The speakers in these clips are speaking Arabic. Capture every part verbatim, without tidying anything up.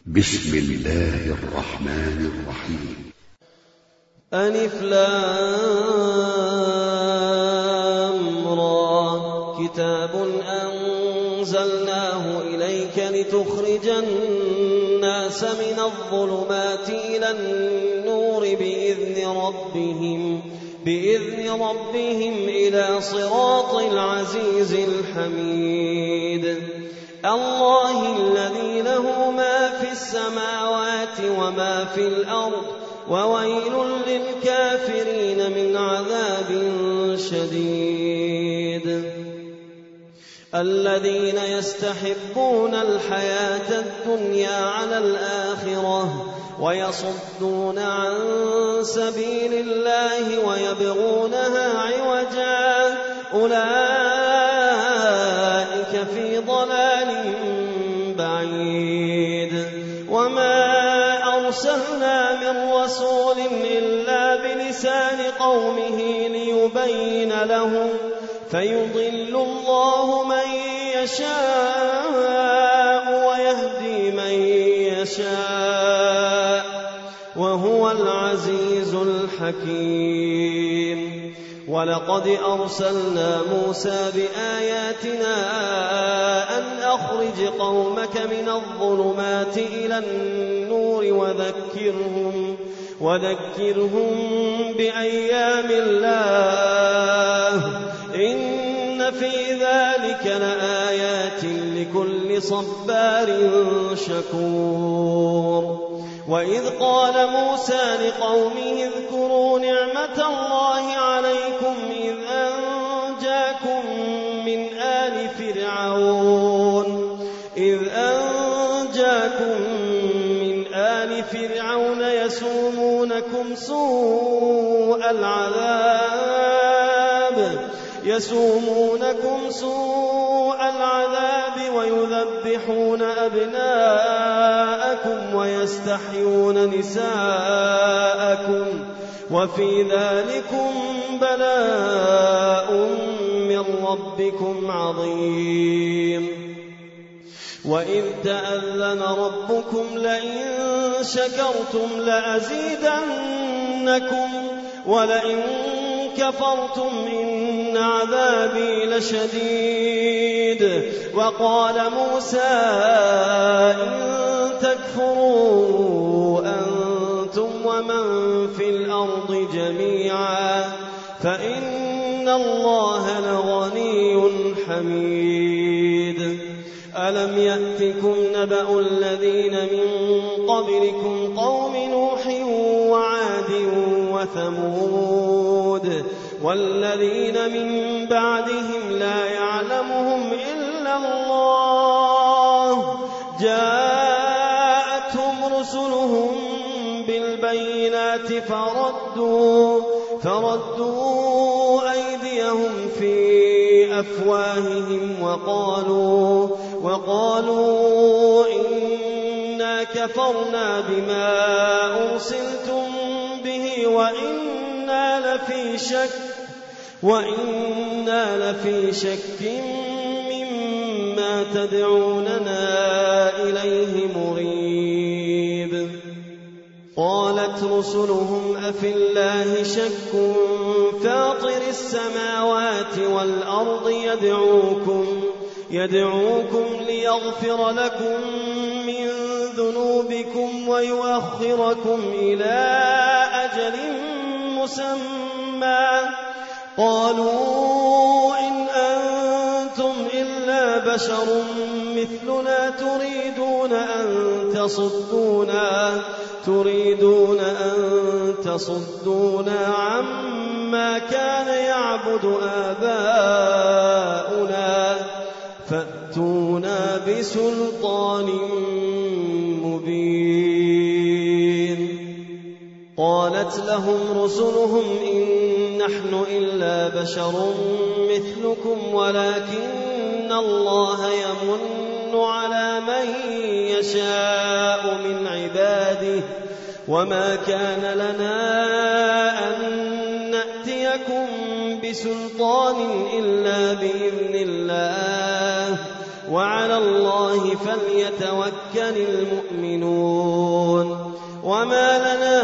بسم الله الرحمن الرحيم. ألف لام را كتاب أنزلناه إليك لتخرج الناس من الظلمات إلى النور بإذن ربهم بإذن ربهم إلى صراط العزيز الحميد الله الذي له ما في السماوات وما في الأرض وويل للكافرين من عذاب شديد الذين يستحبون الحياة الدنيا على الآخرة ويصدون عن سبيل الله ويبغونها عوجا أولئك في ضلال بعيد وما أرسلنا من رسول إلا بلسان قومه ليبين لهم فيضل الله من يشاء ويهدي من يشاء وهو العزيز الحكيم ولقد أرسلنا موسى بآياتنا أن أخرج قومك من الظلمات إلى النور وذكرهم, وذكرهم بأيام الله إن في ذلك لآيات لكل صبار شكور وإذ قال موسى لقومه اذكروا نعمة الله عليكم إذ أنجاكم من آل فرعون إذ أنجاكم من آل فرعون يسومونكم سوء العذاب يسومونكم سوء العذاب ويذبحون أبناءكم ويستحيون نساءكم وفي ذلكم بلاء من ربكم عظيم وإذ تأذن ربكم لئن شكرتم لأزيدنكم ولئن كفرتم إن عذابي لشديد وقال موسى إن تكفروا أنتم ومن في الأرض جميعا فإن الله لغني حميد ألم يأتكم نبأ الذين من قبلكم قوم نوح وعاد وثمود والذين من بعدهم لا يعلمهم إلا الله جاءتهم رسلهم بالبينات فردوا, فردوا أيديهم في أفواههم وقالوا, وقالوا إنا كفرنا بما أرسلتم به وإنا لفي شك وإنا لفي شك مما تدعوننا إليه مريب قالت رسلهم أفي الله شك فاطر السماوات والأرض يدعوكم يدعوكم ليغفر لكم من ذنوبكم ويؤخركم إلى أجل مسمى قالوا إن أنتم إلا بشر مثلنا تريدون أن تصدونا تريدون أن تصدونا عما كان يعبد آباؤنا فأتونا بسلطان مبين قالت لهم رسلهم إن نحن إلا بشر مثلكم ولكن الله يمن على من يشاء من عباده وما كان لنا أن نأتيكم بسلطان إلا بإذن الله وعلى الله فليتوكل المؤمنون وما لنا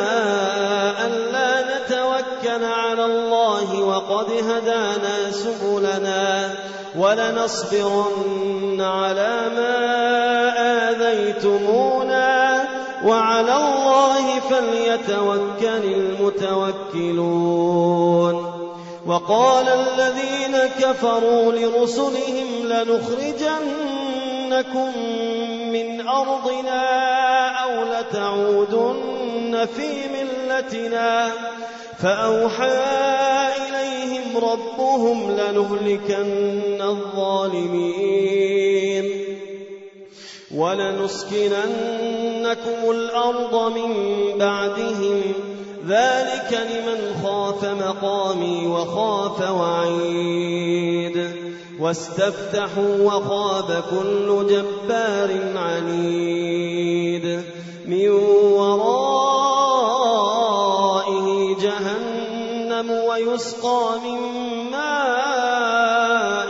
ألا نتوكل على الله وقد هدانا سبلنا ولنصبرن على ما آذيتمونا وعلى الله فليتوكل المتوكلون وقال الذين كفروا لرسلهم لنخرجنكم من أرضنا أو لتعودن في ملتنا فأوحى إليهم ربهم لنهلكن الظالمين ولنسكننكم الأرض من بعدهم ذلك لمن خاف مقامي وخاف وعيد واستفتحوا وخاب كل جبار عنيد من ورائه جهنم ويسقى من ماء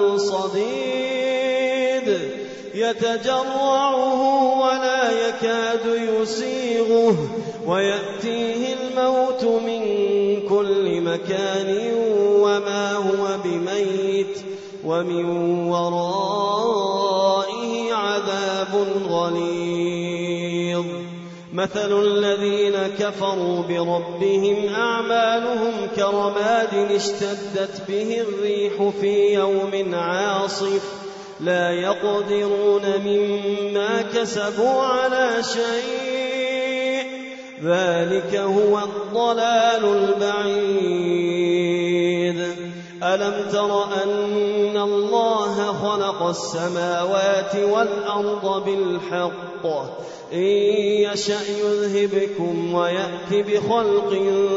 صديد يتجرعه ولا يكاد يسيغه ويأتيه الموت من كل مكان وما هو بميت ومن ورائه عذاب غليظ مثل الذين كفروا بربهم أعمالهم كرماد اشتدت به الريح في يوم عاصف لا يقدرون مما كسبوا على شيء ذلك هو الضلال البعيد ألم تر أن الله خلق السماوات والأرض بالحق إن يشأ يذهبكم ويأت بخلق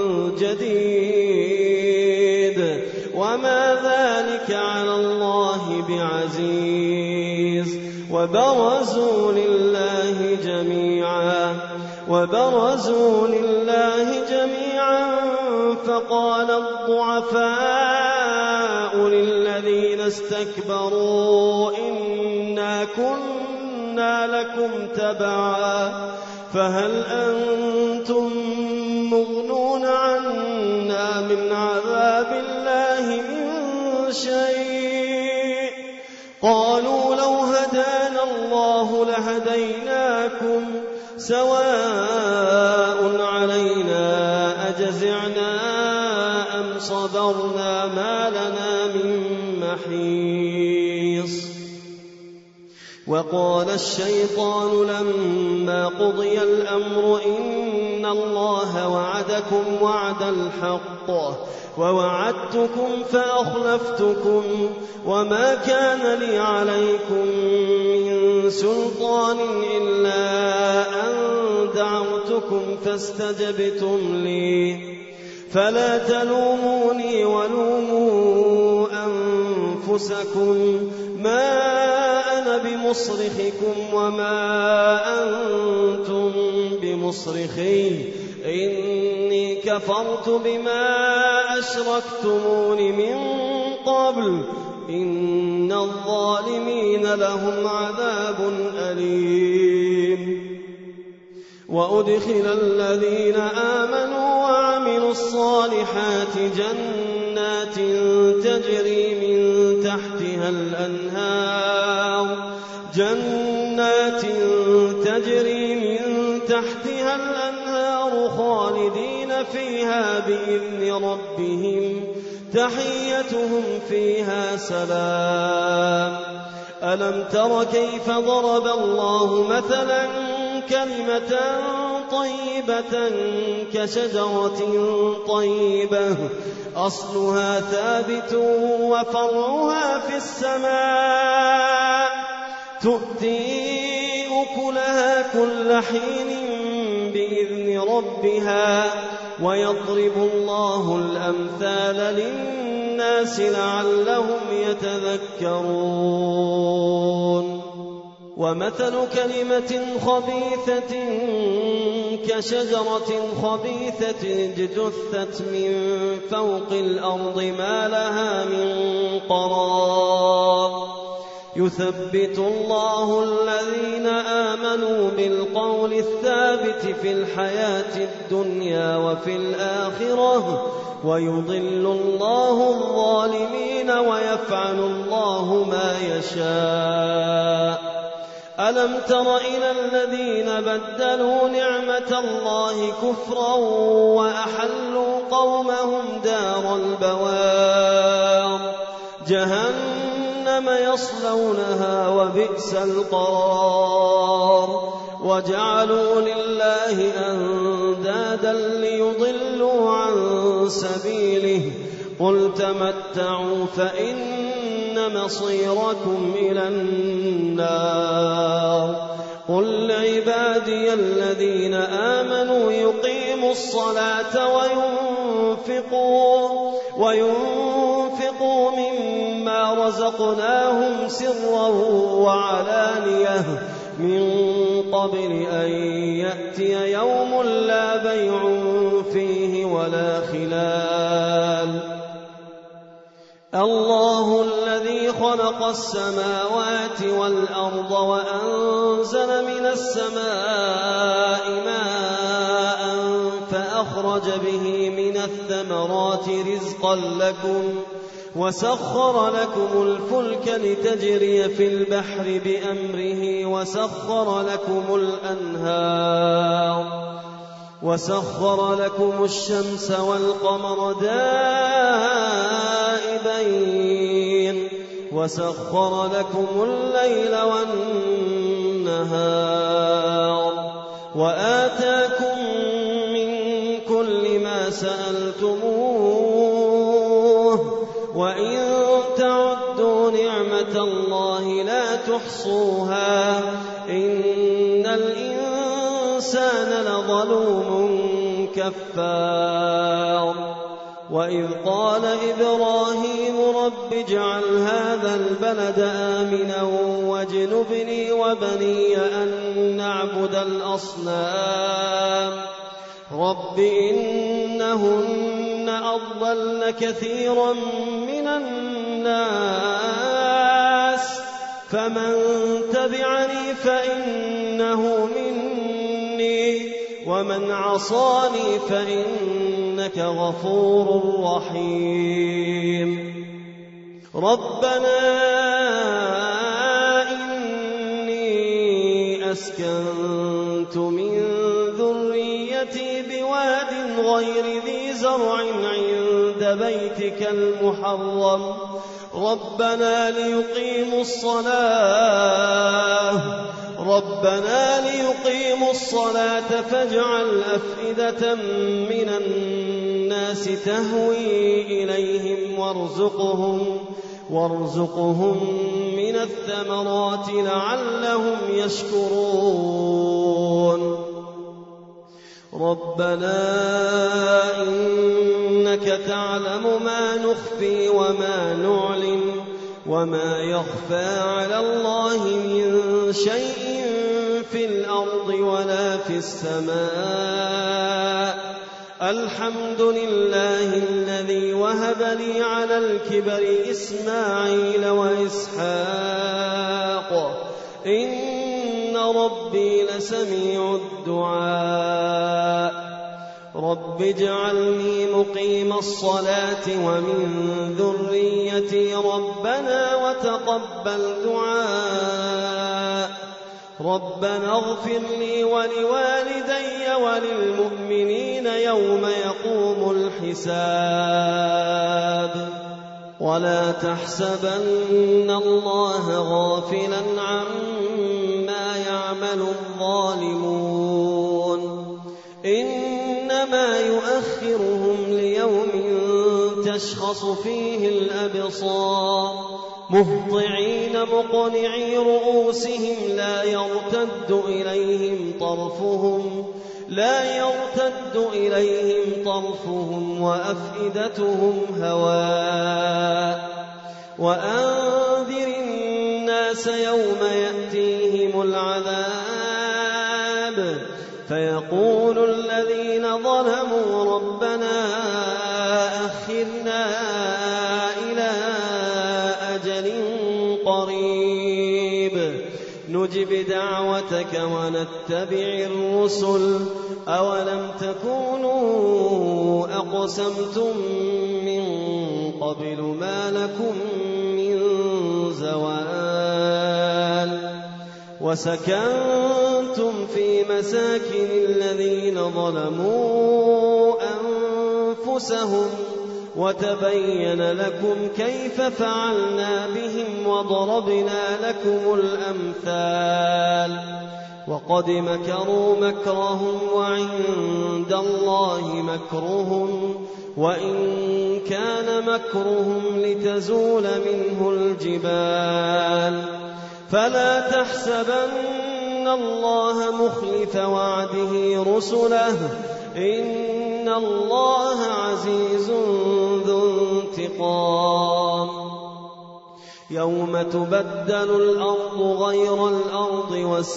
جديد وما ذلك على الله بعزيز وبرزوا لله جميعا وبرزوا لله جميعا فقال الضعفاء للذين استكبروا إنا كنا لكم تبعا فهل أنتم مغنون عنا من عذاب الله من شيء قالوا لو هدانا الله لهديناكم سواء علينا أجزعنا أم صبرنا ما لنا من محيص وقال الشيطان لما قضي الأمر إن الله وعدكم وعد الحق ووعدتكم فأخلفتكم وما كان لي عليكم من سلطان إلا أن دعوتكم فاستجبتم لي فلا تلوموني ولوموا أنفسكم ما أنا بمصرخكم وما أنتم بمصرخي إني كفرت بما أشركتمون من قبل إن الظالمين لهم عذاب أليم وأدخل الذين آمنوا وعملوا الصالحات جنات تجري من تحتها الأنهار جنات تجري من تحتها الأنهار خالدين فيها بإذن ربهم تحيتهم فيها سلام ألم تر كيف ضرب الله مثلا كلمة طيبة كشجرة طيبة أصلها ثابت وفرعها في السماء تؤتي أكلها كل حين بإذن ربها ويضرب الله الأمثال للناس لعلهم يتذكرون ومثل كلمة خبيثة كشجرة خبيثة اجتثت من فوق الأرض ما لها من قرار يثبت الله الذين آمنوا بالقول الثابت في الحياة الدنيا وفي الآخرة ويضل الله الظالمين ويفعل الله ما يشاء. ألم تر إلى الذين بدلوا نعمة الله كفرا وأحلوا قومهم دار البوار جهنم يصلونها وبئس القرار وجعلوا لله أندادا ليضلوا عن سبيله قل تمتعوا فإن مصيركم إلى النار. قل لعبادي الذين آمنوا يقيموا الصلاة وينفقوا, وينفقوا مما رزقناهم سرا وعلانية من قبل أن يأتي يوم لا بيع فيه ولا خلال. الله الذي خلق السماوات والأرض وأنزل من السماء ماء فأخرج به من الثمرات رزقا لكم وسخر لكم الفلك لتجري في البحر بأمره وسخر لكم الأنهار وسخر لكم الشمس والقمر دائبين وسخر لكم الليل والنهار وآتاكم من كل ما سألتموه وإن تعدوا نعمة الله لا تحصوها إن الإنسان لظلوم كفار. وإذ قال إبراهيم رب اجعل هذا البلد آمنا واجنبني وبني أن نعبد الأصنام رب إنهن أضلن كثيرا من الناس فمن تبعني فإنه مني ومن عصاني فإنك غفور رحيم. ربنا إني أسكنت من ذريتي بواد غير ذي زرع عند بيتك المحرم ربنا ليقيموا الصلاة ربنا ليقيموا الصلاة فاجعل أفئدة من الناس تهوي إليهم وارزقهم وارزقهم من الثمرات لعلهم يشكرون. ربنا إنك تعلم ما نخفي وما نعلن وما يخفى على الله من شيء في الأرض ولا في السماء. الحمد لله الذي وهب لي على الكبر إسماعيل وإسحاق إن ربي لسميع الدعاء. رب اجعلني مقيم الصلاة ومن ذريتي ربنا وتقبل دعاء. ربنا اغفر لي ولوالدي وللمؤمنين يوم يقوم الحساب. ولا تحسبن الله غافلا عما يعمل الظالمون إنما يؤخرهم ليوم تشخص فيه الأبصار مهطعين مقنعي رؤوسهم لا يرتد إليهم طرفهم لا يرتد إليهم طرفهم وأفئدتهم هواء. وأنذر الناس يوم يأتيهم العذاب فيقول الذين ظلموا ربنا أخرنا إلى أجل قريب نجب دعوتك ونتبع الرسل أولم تكونوا أقسمتم من قبل ما لكم من زوال وسكنتم في مساكن الذين ظلموا أنفسهم وتبين لكم كيف فعلنا بهم وضربنا لكم الأمثال وقد مكروا مكرهم وعند الله مكرهم وإن كان مكرهم لتزول منه الجبال فلا تحسبن الله مخلف وعده رسله إن الله عزيز ذو انتقام يوم تبدل الأرض غير الأرض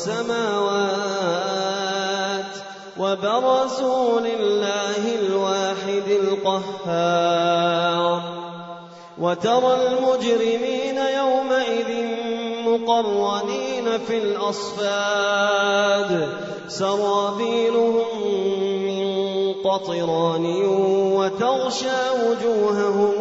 والسماوات وبرزوا لله الواحد القهار وترى المجرمين يومئذ مقرنين في الأصفاد سرابيلهم من قطران وتغشى وجوههم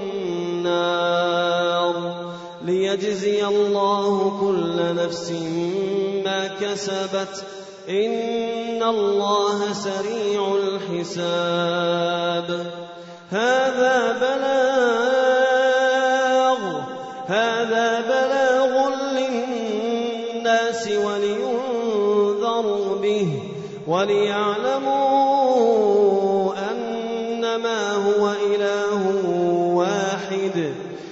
النار ليجزي الله كل نفس ما كسبت إن الله سريع الحساب هذا بلاغ هذا بلاغ للناس ولينذروا به وليعلموا أنما هو إله واحد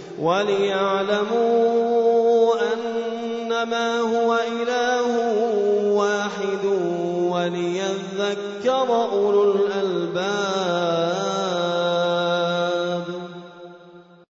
وليعلموا أنما هو إله واحد وليذكر أولو الألباب